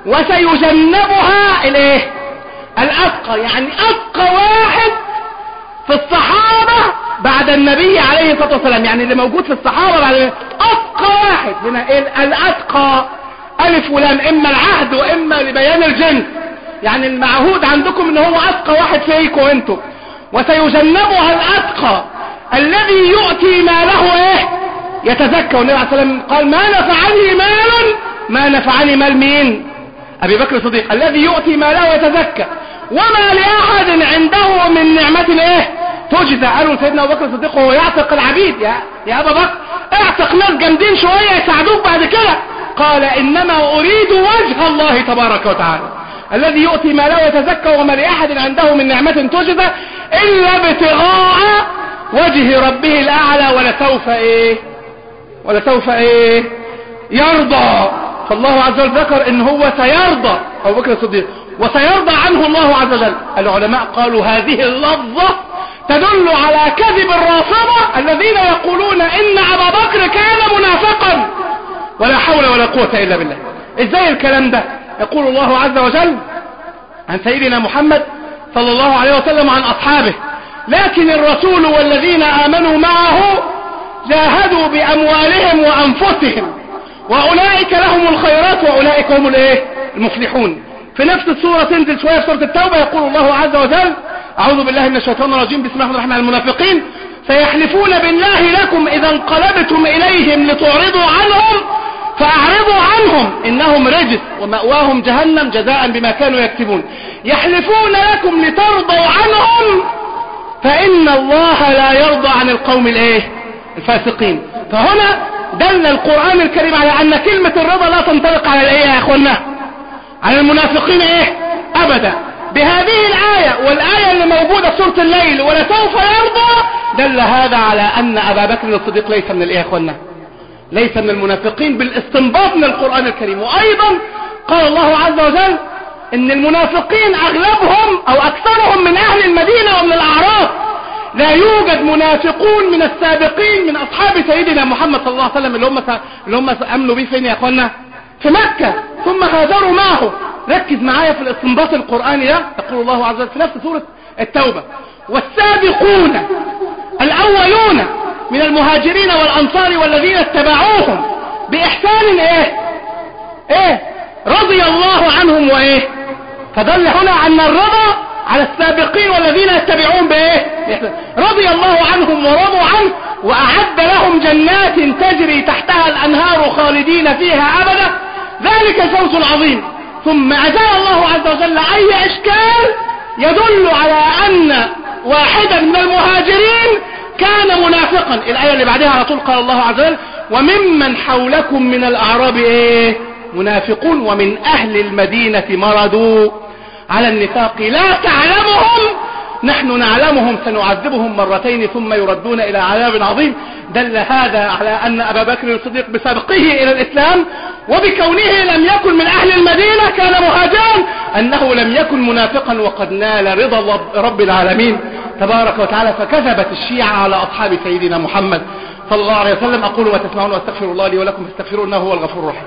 Speaker 1: وسيجنبها الإيه الأتقى. يعني أتقى واحد في الصحابة بعد النبي عليه الصلاة والسلام، يعني اللي موجود في الصحابة بعد أتقى واحد هنا إيه الأتقى، ألف ولام، إما العهد وإما لبيان الجنس، يعني المعهود عندكم ان هو أتقى واحد فيكم انتم. وسيجنبها الأتقى الذي يؤتي ماله ايه يتزكى. والنبي عليه الصلاة والسلام قال: ما نفعني مال ما نفعني مال مين؟ أبي بكر الصديق. الذي يؤتي ماله يتزكى وما لأحد عنده من نعمة ايه تجزى. قالوا سيدنا أبو بكر الصديق وهو يعتق العبيد: يا, يا أبا بكر اعتق ناس جامدين شوية يساعدوك بعد كده. قال: إنما أريد وجه الله تبارك وتعالى الذي يؤتي ماله يتزكى وما لأحد عنده من نعمة تجزى إلا ابتغاء وجه ربه الأعلى ولسوف إيه ولسوف إيه يرضى. فالله عز وجل ذكر إن هو سيرضى أبو بكر الصديق وسيرضى عنه الله عز وجل. العلماء قالوا هذه اللفظة تدل على كذب الرافضة الذين يقولون إن أبا بكر كان منافقا ولا حول ولا قوة إلا بالله. إزاي الكلام ده؟ يقول الله عز وجل عن سيدنا محمد صلى الله عليه وسلم عن أصحابه: لكن الرسول والذين آمنوا معه جاهدوا بأموالهم وأنفسهم وأولئك لهم الخيرات وأولئك هم الايه المفلحون. في نفس السورة تنزل شوية في سورة التوبة يقول الله عز وجل: أعوذ بالله من الشيطان الرجيم، بسم الله الرحمن الرحيم. المنافقين: سيحلفون بالله لكم إذا انقلبتم إليهم لتعرضوا عنهم فأعرضوا عنهم إنهم رجس ومأواهم جهنم جزاء بما كانوا يكتبون. يحلفون لكم لترضوا عنهم فإن الله لا يرضى عن القوم الايه الفاسقين. فهنا دل القرآن الكريم على أن كلمة الرضا لا تنطبق على الايه يا اخوانا على المنافقين ايه ابدا. بهذه الآية والآية اللي موجودة في سورة الليل ولسوف يرضى دل هذا على أن أبا بكر الصديق ليس من الايه يا اخوانا ليس من المنافقين بالاستنباط من القرآن الكريم. وأيضا قال الله عز وجل إن المنافقين أغلبهم أو أكثرهم من أهل المدينة ومن الأعراب. لا يوجد منافقون من السابقين من أصحاب سيدنا محمد صلى الله عليه وسلم اللي هم اللي هم أمنوا به فين يا أخوانا في مكة ثم هاجروا معه. ركز معايا في الاستنباط القرآني ده. يقول الله عز وجل في نفس سورة التوبة: والسابقون الأولون من المهاجرين والأنصار والذين اتبعوهم بإحسان ايه ايه رضي الله عنهم وايه. فدل هنا أن الرضا على السابقين والذين يتبعون بايه رضي الله عنهم ورضوا عنه وأعد لهم جنات تجري تحتها الأنهار خالدين فيها أبدا ذلك الفوز العظيم. ثم أزال الله عز وجل أي إشكال يدل على أن واحدا من المهاجرين كان منافقا. الآية اللي بعدها على طول قال الله عز وجل: وممن حولكم من الأعراب ايه منافقون ومن أهل المدينة مردوا على النفاق لا تعلمهم نحن نعلمهم سنعذبهم مرتين ثم يردون إلى عذاب عظيم. دل هذا على أن أبا بكر الصديق بسابقه إلى الإسلام وبكونه لم يكن من أهل المدينة كان مهاجرا أنه لم يكن منافقا وقد نال رضا رب العالمين تبارك وتعالى. فكذبت الشيعة على أصحاب سيدنا محمد صلى الله عليه وسلم. أقول ما تسمعون واستغفر الله لي ولكم فاستغفروه إنه هو الغفور الرحيم.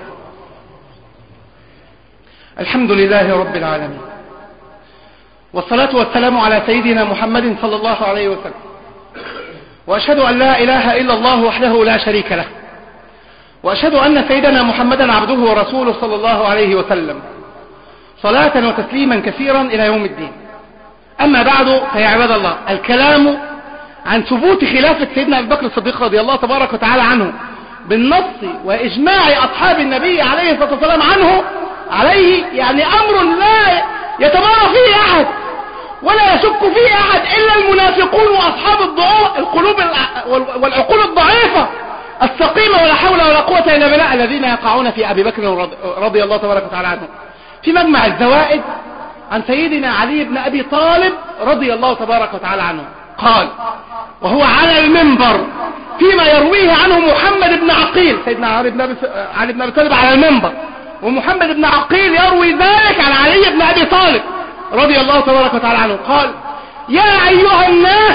Speaker 1: الحمد لله رب العالمين والصلاة والسلام على سيدنا محمد صلى الله عليه وسلم. وأشهد أن لا إله إلا الله وحده لا شريك له وأشهد أن سيدنا محمدا عبده ورسوله صلى الله عليه وسلم، صلاة وتسليما كثيرا إلى يوم الدين. أما بعد، فيا عباد الله، الكلام عن ثبوت خلافة سيدنا أبي بكر الصديق رضي الله تبارك وتعالى عنه بالنص وإجماع أصحاب النبي عليه الصلاة والسلام عنه عليه، يعني أمر لا يتمارى فيه أحد ولا يشك فيه أحد إلا المنافقون وأصحاب الضعاف القلوب والعقول الضعيفة السقيمة، ولا حول ولا قوة إلا بالله، الذين يقعون في أبي بكر رضي الله تبارك وتعالى عنه. في مجمع الزوائد عن سيدنا علي بن أبي طالب رضي الله تبارك وتعالى عنه قال، وهو على المنبر فيما يرويه عنه محمد بن عقيل، سيدنا علي بن أبي, علي بن أبي طالب على المنبر، ومحمد بن عقيل يروي ذلك عن علي بن أبي طالب رضي الله تبارك وتعالى عنه قال: يا أيها الناس،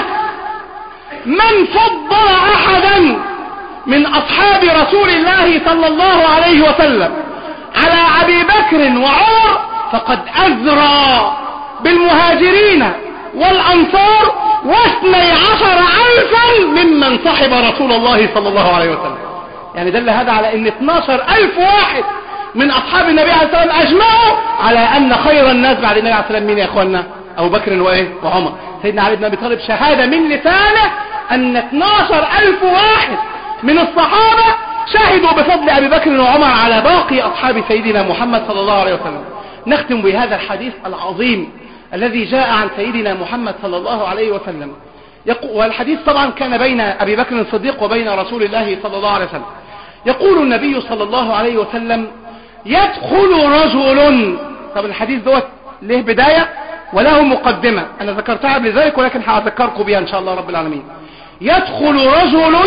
Speaker 1: من فضل أحدا من أصحاب رسول الله صلى الله عليه وسلم على أبي بكر وعمر فقد أزرى بالمهاجرين والأنصار واثني عشر ألفا ممن صحب رسول الله صلى الله عليه وسلم. يعني دل هذا على أن اثناشر ألف واحد من أصحاب النبي عليه الصلاة والسلام أجمعوا على أن خير الناس بعد النبي عليه الصلاة والسلام مين يا أخوانا؟ أبو بكر وإيه؟ وعمر. سيدنا علي بن أبي طالب شهادة من لسانه أن اثناشر ألف واحد من الصحابة شهدوا بفضل أبي بكر وعمر على باقي أصحاب سيدنا محمد صلى الله عليه وسلم. نختم بهذا الحديث العظيم الذي جاء عن سيدنا محمد صلى الله عليه وسلم، والحديث طبعا كان بين أبي بكر الصديق وبين رسول الله صلى الله عليه وسلم. يقول النبي صلى الله عليه وسلم: يدخل رجل. طب الحديث دوت له بداية وله مقدمة، أنا ذكرتها قبل ذلك ولكن هذكركم بها إن شاء الله رب العالمين. يدخل رجل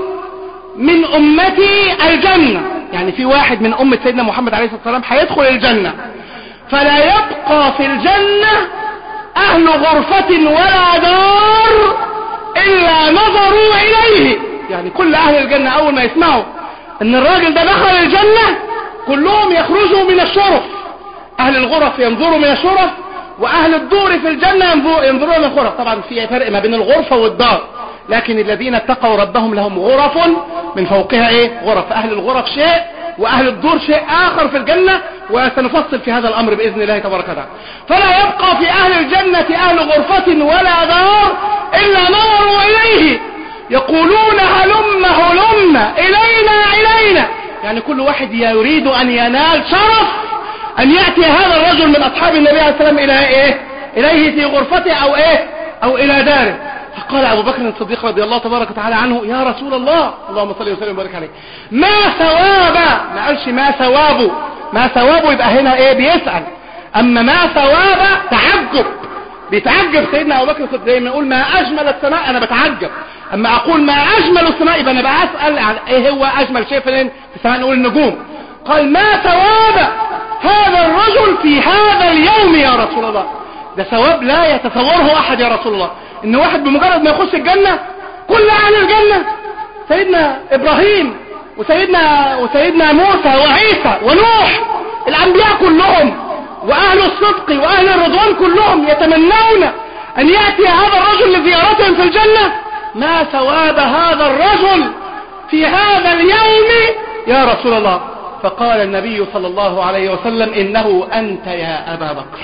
Speaker 1: من أمتي الجنة، يعني في واحد من أمة سيدنا محمد عليه الصلاة والسلام هيدخل الجنة، فلا يبقى في الجنة أهل غرفة ولا دار إلا نظروا إليه. يعني كل أهل الجنة أول ما يسمعوا أن الراجل ده دخل الجنة كلهم يخرجوا من الشرف، أهل الغرف ينظروا من الشرف، وأهل الدور في الجنة ينظرون من الغرف. طبعا في فرق ما بين الغرفة والدار، لكن الذين اتقوا ربهم لهم غرف من فوقها ايه غرف. أهل الغرف شيء وأهل الدور شيء آخر في الجنة، وسنفصل في هذا الأمر بإذن الله تبارك وتعالى. فلا يبقى في أهل الجنة أهل غرفة ولا دار إلا نظروا إليه يقولون: هلم هلم إلينا إلينا. يعني كل واحد يريد أن ينال شرف أن يأتي هذا الرجل من أصحاب النبي عليه السلام إلى إيه إليه في غرفته أو إيه أو إلى داره. فقال أبو بكر الصديق رضي الله تبارك وتعالى عنه: يا رسول الله، اللهم صل وسلم وبارك عليه، ما ثوابه؟ ما قالش ما ثوابه، ما ثوابه يبقى هنا ايه بيسأل، اما ما ثوابه تعجب، بيتعجب سيدنا ابو بكر الصديق. زي ما يقول ما اجمل السماء انا بتعجب، اما اقول ما اجمل السماء يبقى انا بقى اسأل عن ايه هو اجمل شيء في السماء، نقول النجوم. قال: ما ثواب هذا الرجل في هذا اليوم يا رسول الله؟ ده ثواب لا يتصوره احد يا رسول الله، ان واحد بمجرد ما يخش الجنة كل اهل الجنة، سيدنا ابراهيم وسيدنا وسيدنا موسى وعيسى ونوح، الانبياء كلهم واهل الصدق واهل الرضوان كلهم يتمنون ان يأتي هذا الرجل لزيارتهم في الجنة. ما ثواب هذا الرجل في هذا اليوم يا رسول الله؟ فقال النبي صلى الله عليه وسلم: انه انت يا ابا بكر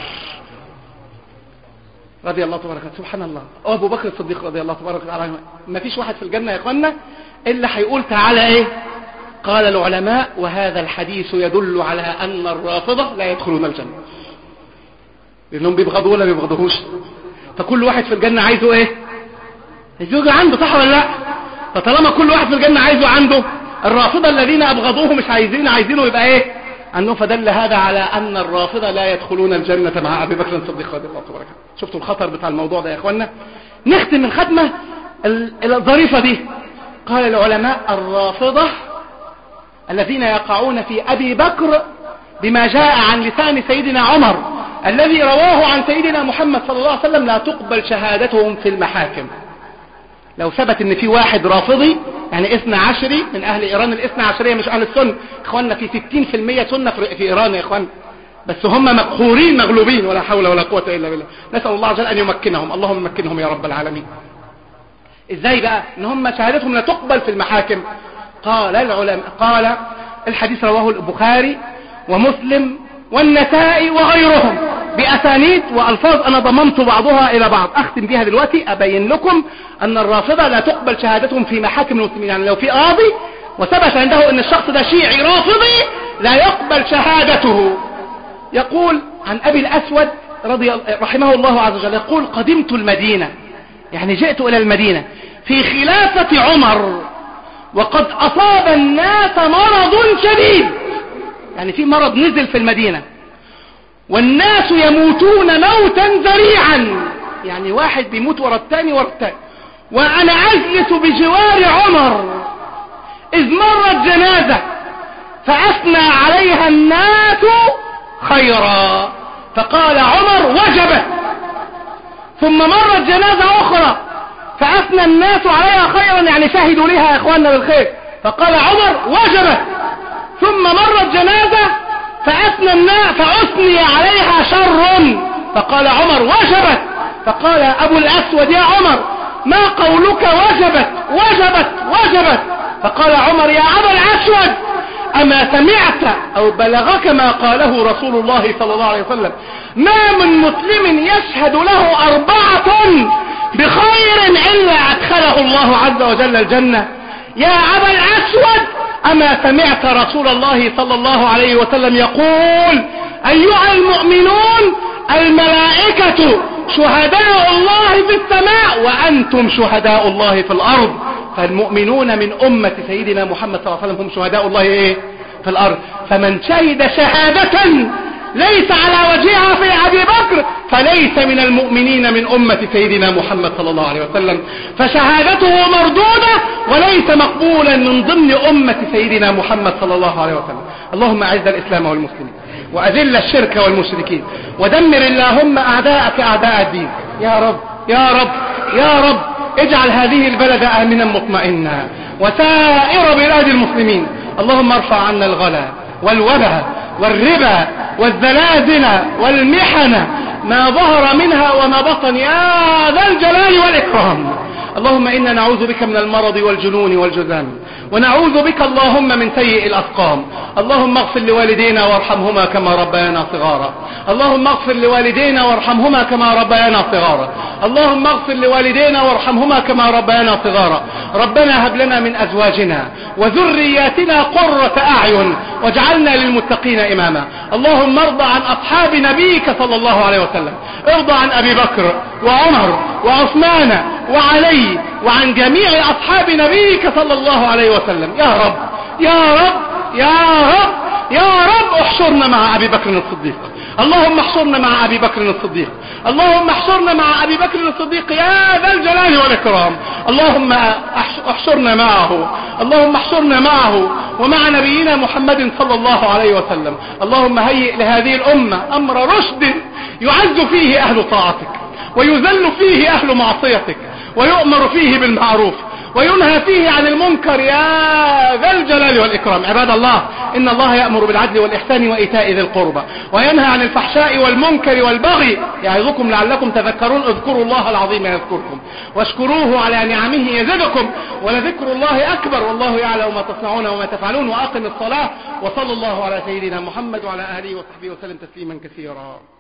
Speaker 1: رضي الله تبارك وتعالى. سبحان الله، ابو بكر الصديق رضي الله تبارك وتعالى. ما فيش واحد في الجنة يا اخوانا الا هيقول تعالى ايه. قال العلماء: وهذا الحديث يدل على ان الرافضة لا يدخلون الجنة، لانهم بيبغضوا ولا بيبغضوهوش. فكل واحد في الجنة عايزه ايه يجوز عنده، صح ولا لا؟ فطالما كل واحد في الجنة عايزه عنده، الرافضة الذين ابغضوه مش عايزين عايزينه يبقى ايه عنه. فدل هذا على ان الرافضة لا يدخلون الجنة مع ابي بكر الصديق رضي الله تبارك. شفتوا الخطر بتاع الموضوع ده يا اخوانا؟ نختم من ختمة الظريفة دي. قال العلماء: الرافضة الذين يقعون في ابي بكر بما جاء عن لسان سيدنا عمر الذي رواه عن سيدنا محمد صلى الله عليه وسلم لا تقبل شهادتهم في المحاكم. لو ثبت ان في واحد رافضي يعني اثنى عشري من اهل ايران، الاثنى عشرية مش اهل السنة اخواننا، في ستين في المية سنة في ايران يا اخوان، بس هم مقهورين مغلوبين ولا حول ولا قوة الا بالله. نسأل الله عز وجل ان يمكنهم، اللهم مكنهم يا رب العالمين. ازاي بقى ان هم شهادتهم لا تقبل في المحاكم؟ قال العلماء، قال الحديث رواه البخاري ومسلم والنسائي وغيرهم بأسانيد وألفاظ أنا ضممت بعضها إلى بعض. أختم بها دلوقتي أبين لكم أن الرافضة لا تقبل شهادتهم في محاكم المسلمين. يعني لو في قاضي وثبت عنده أن الشخص ده شيعي رافضي لا يقبل شهادته. يقول عن أبي الأسود رضي رحمه الله عز وجل، يقول قدمت المدينة، يعني جئت إلى المدينة في خلافة عمر وقد أصاب الناس مرض شديد، يعني في مرض نزل في المدينة والناس يموتون موتا ذريعا، يعني واحد بيموت ورا الثاني ورا الثاني، وأنا أجلس بجوار عمر إذ مرت جنازة فأثنى عليها الناس خيرا فقال عمر وجبت، ثم مرت جنازة أخرى فأثنى الناس عليها خيرا، يعني شهدوا لها يا إخواننا بالخير، فقال عمر وجبت، ثم مرت جنازة فأثنى الناس فأثني عليها شر فقال عمر وجبت، فقال أبو الأسود يا عمر ما قولك وجبت وجبت وجبت؟ فقال عمر يا أبا الأسود أما سمعت أو بلغك ما قاله رسول الله صلى الله عليه وسلم ما من مسلم يشهد له أربعة بخير إلا أدخله الله عز وجل الجنة؟ يا أبا الأسود أما سمعت رسول الله صلى الله عليه وسلم يقول أيها المؤمنون الملائكة شهداء الله في السماء وأنتم شهداء الله في الأرض، فالمؤمنون من أمة سيدنا محمد صلى الله عليه وسلم هم شهداء الله إيه؟ في الأرض. فمن شهد شهادة ليس على وجهها في أبي بكر فليس من المؤمنين من أمة سيدنا محمد صلى الله عليه وسلم، فشهادته مردودة وليس مقبولا من ضمن أمة سيدنا محمد صلى الله عليه وسلم. اللهم أعز الإسلام والمسلمين وأذل الشرك والمشركين ودمر اللهم أعداءك أعداء الدين. يا رب يا رب يا رب اجعل هذه البلد آمنا مطمئنا وسائر بلاد المسلمين. اللهم ارفع عنا الغلا والوبا والربا والزلازل والمحن ما ظهر منها وما بطن يا ذا الجلال والإكرام. اللهم إنا نعوذ بك من المرض والجنون والجذام، ونعوذ بك اللهم من سيء الأسقام. اللهم اغفر لوالدينا وارحمهما كما ربيانا صغارا. اللهم اغفر لوالدينا وارحمهما كما ربيانا صغارا. اللهم اغفر لوالدينا وارحمهما كما ربيانا صغارا. ربنا هب لنا من أزواجنا وذرياتنا قرة أعين واجعلنا للمتقين إماما. اللهم ارضى عن أصحاب نبيك صلى الله عليه وسلم، ارضى عن أبي بكر وعمر وعثمان وعلي وعن جميع أصحاب نبيك صلى الله عليه وسلم. يا رب يا رب يا رب يا رب احشرنا مع أبي بكر الصديق. اللهم احشرنا مع أبي بكر الصديق. اللهم احشرنا مع أبي بكر الصديق يا ذا الجلال والإكرام. اللهم احشرنا معه. اللهم احشرنا معه ومع نبينا محمد صلى الله عليه وسلم. اللهم هيئ لهذه الأمة أمر رشد يعز فيه أهل طاعتك ويذل فيه أهل معصيتك ويؤمر فيه بالمعروف وينهى فيه عن المنكر يا ذا الجلال والإكرام. عباد الله إن الله يأمر بالعدل والإحسان وإيتاء ذي القربى وينهى عن الفحشاء والمنكر والبغي يعظكم لعلكم تذكرون. اذكروا الله العظيم يذكركم واشكروه على نعمه يزدكم ولذكر الله أكبر والله يعلم ما تصنعون وما تفعلون. وأقم الصلاة وصلى الله على سيدنا محمد وعلى آله وصحبه وسلم تسليما كثيرا.